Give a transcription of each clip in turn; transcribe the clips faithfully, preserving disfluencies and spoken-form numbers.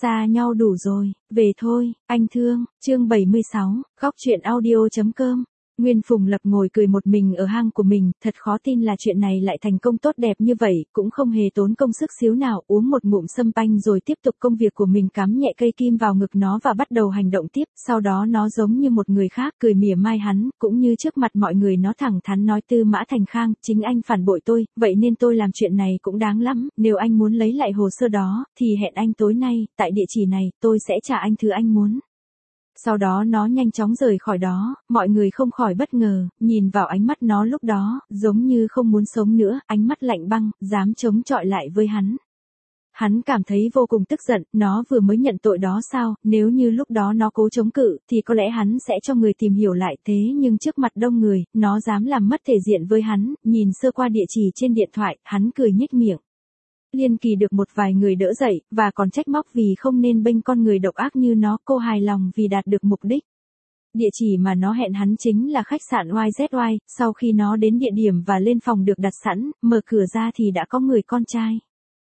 xa nhau đủ rồi, về thôi, anh thương, chương bảy mươi sáu, góc truyện audio.com. Nguyên Phùng Lập ngồi cười một mình ở hang của mình, thật khó tin là chuyện này lại thành công tốt đẹp như vậy, cũng không hề tốn công sức xíu nào, uống một ngụm sâm panh rồi tiếp tục công việc của mình, cắm nhẹ cây kim vào ngực nó và bắt đầu hành động tiếp, sau đó nó giống như một người khác, cười mỉa mai hắn, cũng như trước mặt mọi người nó thẳng thắn nói: Tư Mã Thành Khang, chính anh phản bội tôi, vậy nên tôi làm chuyện này cũng đáng lắm, nếu anh muốn lấy lại hồ sơ đó, thì hẹn anh tối nay, tại địa chỉ này, tôi sẽ trả anh thứ anh muốn. Sau đó nó nhanh chóng rời khỏi đó, mọi người không khỏi bất ngờ, nhìn vào ánh mắt nó lúc đó, giống như không muốn sống nữa, ánh mắt lạnh băng, dám chống chọi lại với hắn. Hắn cảm thấy vô cùng tức giận, nó vừa mới nhận tội đó sao, nếu như lúc đó nó cố chống cự, thì có lẽ hắn sẽ cho người tìm hiểu lại, thế nhưng trước mặt đông người, nó dám làm mất thể diện với hắn, nhìn sơ qua địa chỉ trên điện thoại, hắn cười nhếch miệng. Liên Kỳ được một vài người đỡ dậy, và còn trách móc vì không nên bênh con người độc ác như nó, cô hài lòng vì đạt được mục đích. Địa chỉ mà nó hẹn hắn chính là khách sạn Y Z Y, sau khi nó đến địa điểm và lên phòng được đặt sẵn, mở cửa ra thì đã có người con trai.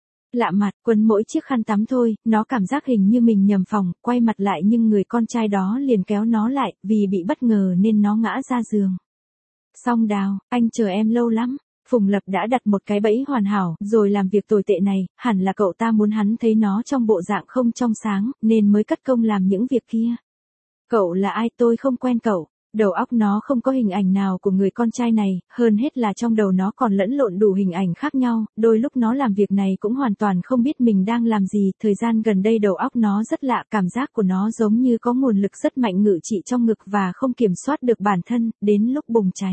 Lạ mặt, quấn mỗi chiếc khăn tắm thôi, nó cảm giác hình như mình nhầm phòng, quay mặt lại nhưng người con trai đó liền kéo nó lại, vì bị bất ngờ nên nó ngã ra giường. Song Đào, anh chờ em lâu lắm. Phùng Lập đã đặt một cái bẫy hoàn hảo, rồi làm việc tồi tệ này, hẳn là cậu ta muốn hắn thấy nó trong bộ dạng không trong sáng, nên mới cất công làm những việc kia. Cậu là ai, tôi không quen cậu. Đầu óc nó không có hình ảnh nào của người con trai này, hơn hết là trong đầu nó còn lẫn lộn đủ hình ảnh khác nhau, đôi lúc nó làm việc này cũng hoàn toàn không biết mình đang làm gì, thời gian gần đây đầu óc nó rất lạ, cảm giác của nó giống như có nguồn lực rất mạnh ngự trị trong ngực và không kiểm soát được bản thân, đến lúc bùng cháy.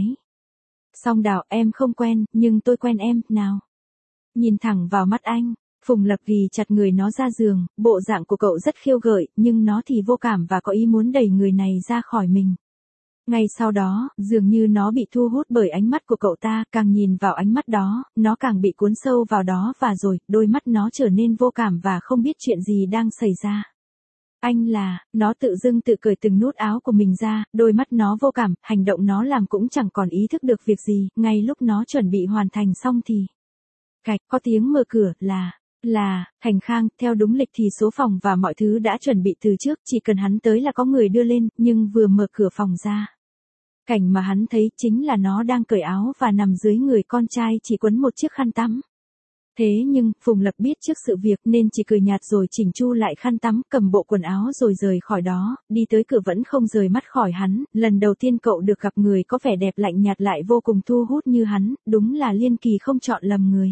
Song Đào, em không quen, nhưng tôi quen em, nào. Nhìn thẳng vào mắt anh, Phùng Lập ghi chặt người nó ra giường, bộ dạng của cậu rất khiêu gợi, nhưng nó thì vô cảm và có ý muốn đẩy người này ra khỏi mình. Ngay sau đó, dường như nó bị thu hút bởi ánh mắt của cậu ta, càng nhìn vào ánh mắt đó, nó càng bị cuốn sâu vào đó và rồi, đôi mắt nó trở nên vô cảm và không biết chuyện gì đang xảy ra. Anh là, nó tự dưng tự cởi từng nút áo của mình ra, đôi mắt nó vô cảm, hành động nó làm cũng chẳng còn ý thức được việc gì, ngay lúc nó chuẩn bị hoàn thành xong thì. Cạch, có tiếng mở cửa, là, là, Thành Khang, theo đúng lịch thì số phòng và mọi thứ đã chuẩn bị từ trước, chỉ cần hắn tới là có người đưa lên, nhưng vừa mở cửa phòng ra. Cảnh mà hắn thấy chính là nó đang cởi áo và nằm dưới người con trai chỉ quấn một chiếc khăn tắm. Thế nhưng, Phùng Lập biết trước sự việc nên chỉ cười nhạt rồi chỉnh chu lại khăn tắm, cầm bộ quần áo rồi rời khỏi đó, đi tới cửa vẫn không rời mắt khỏi hắn, lần đầu tiên cậu được gặp người có vẻ đẹp lạnh nhạt lại vô cùng thu hút như hắn, đúng là Liên Kỳ không chọn lầm người.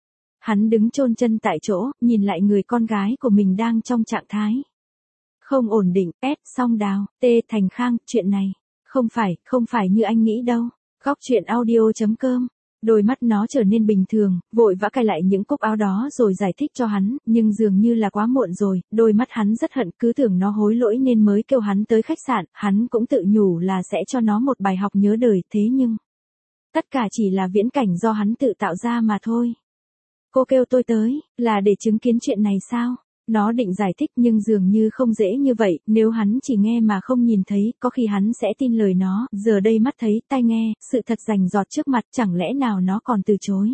Hắn đứng chôn chân tại chỗ, nhìn lại người con gái của mình đang trong trạng thái không ổn định, S. Song Đào, T. Thành Khang, chuyện này, không phải, không phải như anh nghĩ đâu. Góc truyện audio.com. Đôi mắt nó trở nên bình thường, vội vã cài lại những cúc áo đó rồi giải thích cho hắn, nhưng dường như là quá muộn rồi, đôi mắt hắn rất hận, cứ tưởng nó hối lỗi nên mới kêu hắn tới khách sạn, hắn cũng tự nhủ là sẽ cho nó một bài học nhớ đời, thế nhưng tất cả chỉ là viễn cảnh do hắn tự tạo ra mà thôi. Cô kêu tôi tới, là để chứng kiến chuyện này sao? Nó định giải thích nhưng dường như không dễ như vậy, nếu hắn chỉ nghe mà không nhìn thấy, có khi hắn sẽ tin lời nó, giờ đây mắt thấy, tai nghe, sự thật rành rọt trước mặt, chẳng lẽ nào nó còn từ chối.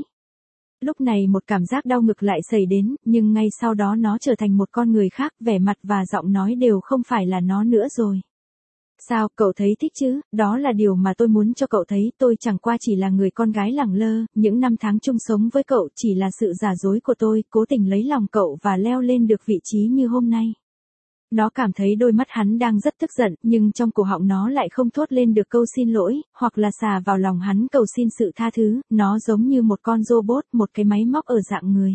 Lúc này một cảm giác đau ngực lại xảy đến, nhưng ngay sau đó nó trở thành một con người khác, vẻ mặt và giọng nói đều không phải là nó nữa rồi. Sao, cậu thấy thích chứ, đó là điều mà tôi muốn cho cậu thấy, tôi chẳng qua chỉ là người con gái lẳng lơ, những năm tháng chung sống với cậu chỉ là sự giả dối của tôi, cố tình lấy lòng cậu và leo lên được vị trí như hôm nay. Nó cảm thấy đôi mắt hắn đang rất tức giận, nhưng trong cổ họng nó lại không thốt lên được câu xin lỗi, hoặc là xà vào lòng hắn cầu xin sự tha thứ, nó giống như một con robot, một cái máy móc ở dạng người.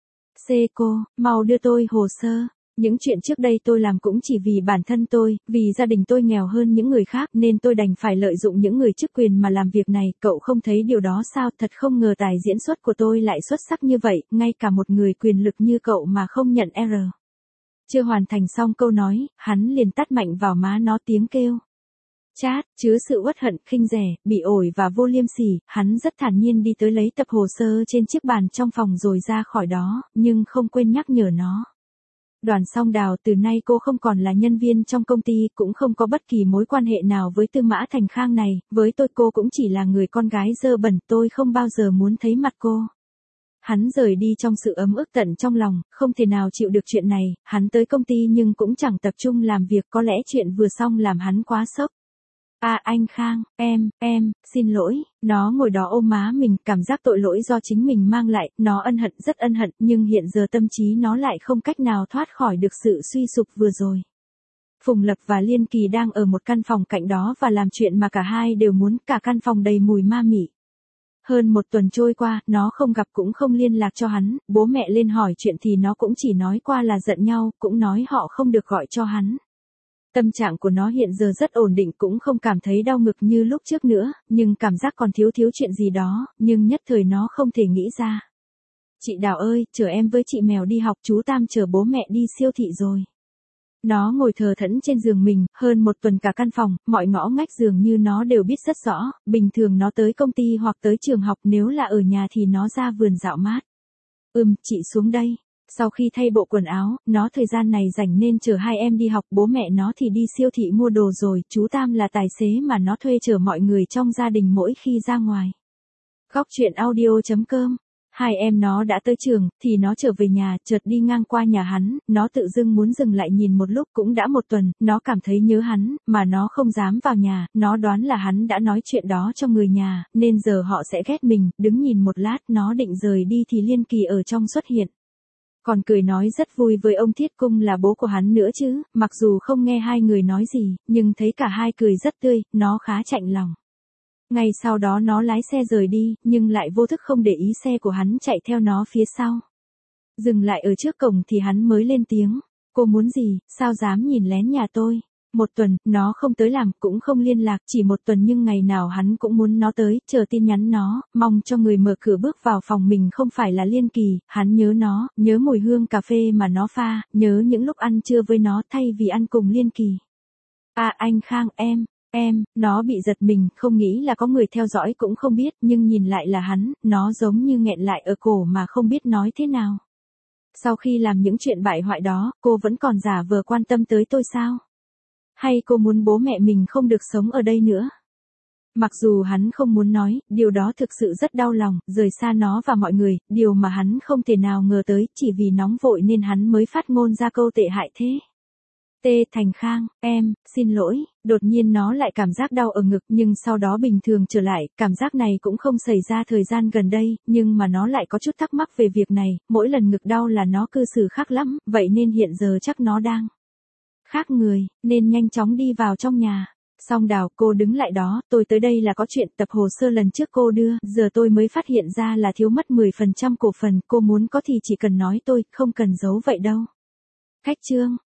Seiko, mau đưa tôi hồ sơ. Những chuyện trước đây tôi làm cũng chỉ vì bản thân tôi, vì gia đình tôi nghèo hơn những người khác nên tôi đành phải lợi dụng những người chức quyền mà làm việc này, cậu không thấy điều đó sao, thật không ngờ tài diễn xuất của tôi lại xuất sắc như vậy, ngay cả một người quyền lực như cậu mà không nhận R. Chưa hoàn thành xong câu nói, hắn liền tát mạnh vào má nó tiếng kêu. Chát, chứa sự uất hận, khinh rẻ, bị ổi và vô liêm sỉ, hắn rất thản nhiên đi tới lấy tập hồ sơ trên chiếc bàn trong phòng rồi ra khỏi đó, nhưng không quên nhắc nhở nó. Đoàn Song Đào, từ nay cô không còn là nhân viên trong công ty, cũng không có bất kỳ mối quan hệ nào với Tư Mã Thành Khang này, với tôi cô cũng chỉ là người con gái dơ bẩn, tôi không bao giờ muốn thấy mặt cô. Hắn rời đi trong sự ấm ức tận trong lòng, không thể nào chịu được chuyện này, hắn tới công ty nhưng cũng chẳng tập trung làm việc, có lẽ chuyện vừa xong làm hắn quá sốc. À anh Khang, em, em, xin lỗi, nó ngồi đó ôm má mình, cảm giác tội lỗi do chính mình mang lại, nó ân hận rất ân hận, nhưng hiện giờ tâm trí nó lại không cách nào thoát khỏi được sự suy sụp vừa rồi. Phùng Lập và Liên Kỳ đang ở một căn phòng cạnh đó và làm chuyện mà cả hai đều muốn, cả căn phòng đầy mùi ma mị. Hơn một tuần trôi qua, nó không gặp cũng không liên lạc cho hắn, bố mẹ lên hỏi chuyện thì nó cũng chỉ nói qua là giận nhau, cũng nói họ không được gọi cho hắn. Tâm trạng của nó hiện giờ rất ổn định, cũng không cảm thấy đau ngực như lúc trước nữa, nhưng cảm giác còn thiếu thiếu chuyện gì đó, nhưng nhất thời nó không thể nghĩ ra. Chị Đào ơi, chở em với chị Mèo đi học, chú Tam chở bố mẹ đi siêu thị rồi. Nó ngồi thờ thẫn trên giường mình, hơn một tuần cả căn phòng, mọi ngõ ngách dường như nó đều biết rất rõ, bình thường nó tới công ty hoặc tới trường học, nếu là ở nhà thì nó ra vườn dạo mát. Ừm, chị xuống đây. Sau khi thay bộ quần áo, nó thời gian này rảnh nên chở hai em đi học, bố mẹ nó thì đi siêu thị mua đồ rồi, chú Tam là tài xế mà nó thuê chở mọi người trong gia đình mỗi khi ra ngoài. Góc truyện audio chấm com. Hai em nó đã tới trường, thì nó trở về nhà, chợt đi ngang qua nhà hắn, nó tự dưng muốn dừng lại nhìn một lúc, cũng đã một tuần, nó cảm thấy nhớ hắn, mà nó không dám vào nhà, nó đoán là hắn đã nói chuyện đó cho người nhà, nên giờ họ sẽ ghét mình, đứng nhìn một lát, nó định rời đi thì Liên Kỳ ở trong xuất hiện. Còn cười nói rất vui với ông Thiết Cung là bố của hắn nữa chứ, mặc dù không nghe hai người nói gì, nhưng thấy cả hai cười rất tươi, nó khá chạnh lòng. Ngay sau đó nó lái xe rời đi, nhưng lại vô thức không để ý xe của hắn chạy theo nó phía sau. Dừng lại ở trước cổng thì hắn mới lên tiếng. Cô muốn gì, sao dám nhìn lén nhà tôi? Một tuần, nó không tới làm, cũng không liên lạc, chỉ một tuần nhưng ngày nào hắn cũng muốn nó tới, chờ tin nhắn nó, mong cho người mở cửa bước vào phòng mình không phải là Liên Kỳ, hắn nhớ nó, nhớ mùi hương cà phê mà nó pha, nhớ những lúc ăn trưa với nó thay vì ăn cùng Liên Kỳ. À anh Khang, em, em, nó bị giật mình, không nghĩ là có người theo dõi cũng không biết, nhưng nhìn lại là hắn, nó giống như nghẹn lại ở cổ mà không biết nói thế nào. Sau khi làm những chuyện bại hoại đó, cô vẫn còn giả vờ quan tâm tới tôi sao? Hay cô muốn bố mẹ mình không được sống ở đây nữa? Mặc dù hắn không muốn nói, điều đó thực sự rất đau lòng, rời xa nó và mọi người, điều mà hắn không thể nào ngờ tới, chỉ vì nóng vội nên hắn mới phát ngôn ra câu tệ hại thế. Tê Thành Khang, em, xin lỗi, đột nhiên nó lại cảm giác đau ở ngực nhưng sau đó bình thường trở lại, cảm giác này cũng không xảy ra thời gian gần đây, nhưng mà nó lại có chút thắc mắc về việc này, mỗi lần ngực đau là nó cư xử khác lắm, vậy nên hiện giờ chắc nó đang khác người, nên nhanh chóng đi vào trong nhà. Song Đào, cô đứng lại đó, tôi tới đây là có chuyện, tập hồ sơ lần trước cô đưa, giờ tôi mới phát hiện ra là thiếu mất mười phần trăm cổ phần, cô muốn có thì chỉ cần nói tôi, không cần giấu vậy đâu. Khách trương,